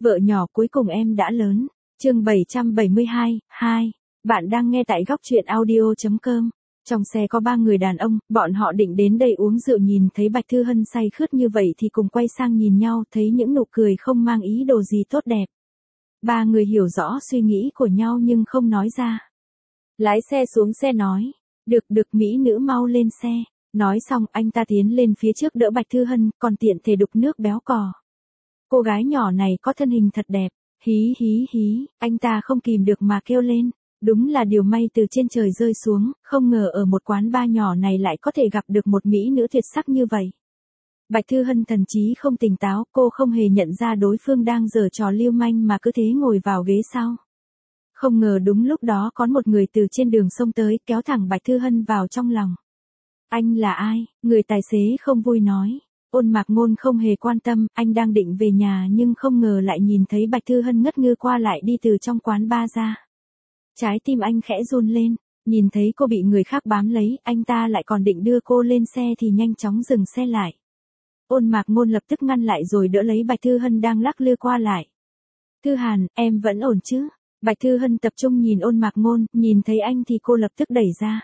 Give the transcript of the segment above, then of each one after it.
Vợ nhỏ cuối cùng em đã lớn. Chương 772, 2. Bạn đang nghe tại góc truyện audio.com. Trong xe có 3 người đàn ông, bọn họ định đến đây uống rượu, nhìn thấy Bạch Thư Hân say khướt như vậy thì cùng quay sang nhìn nhau, thấy những nụ cười không mang ý đồ gì tốt đẹp. 3 người hiểu rõ suy nghĩ của nhau nhưng không nói ra. Lái xe xuống xe nói, được mỹ nữ mau lên xe. Nói xong anh ta tiến lên phía trước đỡ Bạch Thư Hân, còn tiện thể đục nước béo cò. Cô gái nhỏ này có thân hình thật đẹp, hí, anh ta không kìm được mà kêu lên. Đúng là điều may từ trên trời rơi xuống, không ngờ ở một quán bar nhỏ này lại có thể gặp được một mỹ nữ tuyệt sắc như vậy. Bạch Thư Hân thần trí không tỉnh táo, cô không hề nhận ra đối phương đang giở trò lưu manh mà cứ thế ngồi vào ghế sau. Không ngờ đúng lúc đó có một người từ trên đường xông tới, kéo thẳng Bạch Thư Hân vào trong lòng. Anh là ai? Người tài xế không vui nói. Ôn Mạc Ngôn không hề quan tâm, anh đang định về nhà nhưng không ngờ lại nhìn thấy Bạch Thư Hân ngất ngư qua lại đi từ trong quán bar ra. Trái tim anh khẽ run lên, nhìn thấy cô bị người khác bám lấy, anh ta lại còn định đưa cô lên xe thì nhanh chóng dừng xe lại. Ôn Mạc Ngôn lập tức ngăn lại rồi đỡ lấy Bạch Thư Hân đang lắc lư qua lại. Thư Hàn, em vẫn ổn chứ? Bạch Thư Hân tập trung nhìn Ôn Mạc Ngôn, nhìn thấy anh thì cô lập tức đẩy ra.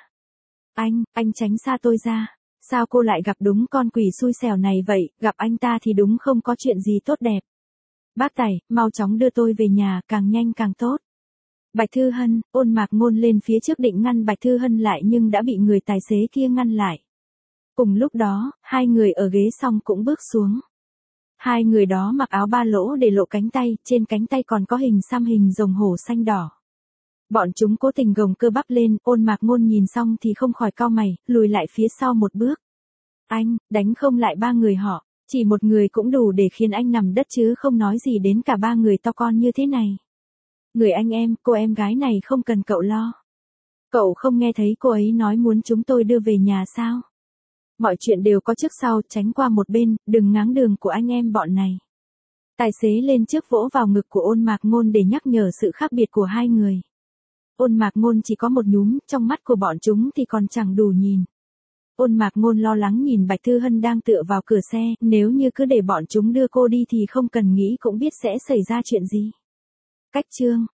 Anh tránh xa tôi ra. Sao cô lại gặp đúng con quỷ xui xẻo này vậy, gặp anh ta thì đúng không có chuyện gì tốt đẹp. Bác Tài, mau chóng đưa tôi về nhà, càng nhanh càng tốt. Bạch Thư Hân, Ôn Mạc Ngôn lên phía trước định ngăn Bạch Thư Hân lại nhưng đã bị người tài xế kia ngăn lại. Cùng lúc đó, hai người ở ghế sau cũng bước xuống. Hai người đó mặc áo ba lỗ để lộ cánh tay, trên cánh tay còn có hình xăm hình rồng hổ xanh đỏ. Bọn chúng cố tình gồng cơ bắp lên, Ôn Mạc Ngôn nhìn xong thì không khỏi cau mày, lùi lại phía sau một bước. Anh, đánh không lại 3 người họ, chỉ một người cũng đủ để khiến anh nằm đất chứ không nói gì đến cả 3 người to con như thế này. Người anh em, cô em gái này không cần cậu lo. Cậu không nghe thấy cô ấy nói muốn chúng tôi đưa về nhà sao? Mọi chuyện đều có trước sau, tránh qua một bên, đừng ngáng đường của anh em bọn này. Tài xế lên trước vỗ vào ngực của Ôn Mạc Ngôn để nhắc nhở sự khác biệt của hai người. Ôn Mạc Ngôn chỉ có một nhúm, trong mắt của bọn chúng thì còn chẳng đủ nhìn. Ôn Mạc Ngôn lo lắng nhìn Bạch Thư Hân đang tựa vào cửa xe, nếu như cứ để bọn chúng đưa cô đi thì không cần nghĩ cũng biết sẽ xảy ra chuyện gì. Cách chương